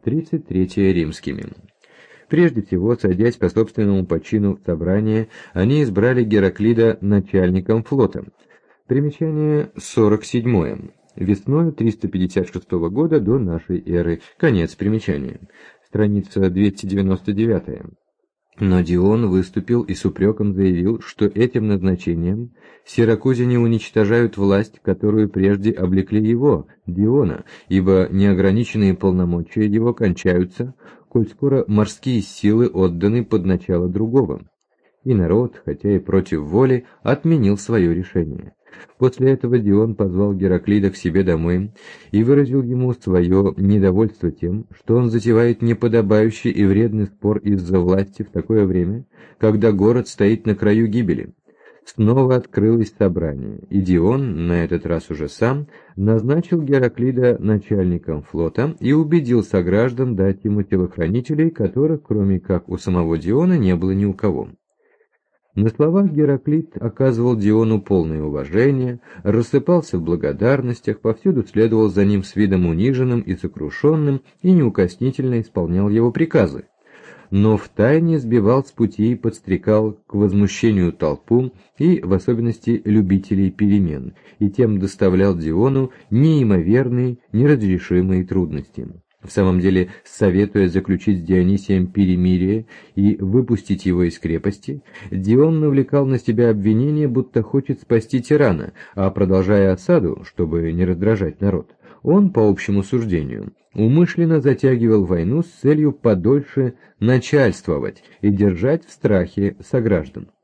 33 римскими. Прежде всего, садясь по собственному почину в собрание, они избрали Гераклида начальником флота. Примечание 47. Весной 356 года до нашей эры. Конец примечания. Страница 299. Но Дион выступил и с упреком заявил, что этим назначением сиракузяне уничтожают власть, которую прежде облекли его, Диона, ибо неограниченные полномочия его кончаются, коль скоро морские силы отданы под начало другого. И народ, хотя и против воли, отменил свое решение. После этого Дион позвал Гераклида к себе домой и выразил ему свое недовольство тем, что он затевает неподобающий и вредный спор из-за власти в такое время, когда город стоит на краю гибели. Снова открылось собрание, и Дион, на этот раз уже сам, назначил Гераклида начальником флота и убедил сограждан дать ему телохранителей, которых, кроме как у самого Диона, не было ни у кого. На словах Гераклид оказывал Диону полное уважение, рассыпался в благодарностях, повсюду следовал за ним с видом униженным и сокрушенным и неукоснительно исполнял его приказы. Но втайне сбивал с пути и подстрекал к возмущению толпу и, в особенности, любителей перемен, и тем доставлял Диону неимоверные, неразрешимые трудности. В самом деле, советуя заключить с Дионисием перемирие и выпустить его из крепости, Дион навлекал на себя обвинение, будто хочет спасти тирана, а продолжая осаду, чтобы не раздражать народ, он, по общему суждению, умышленно затягивал войну с целью подольше начальствовать и держать в страхе сограждан.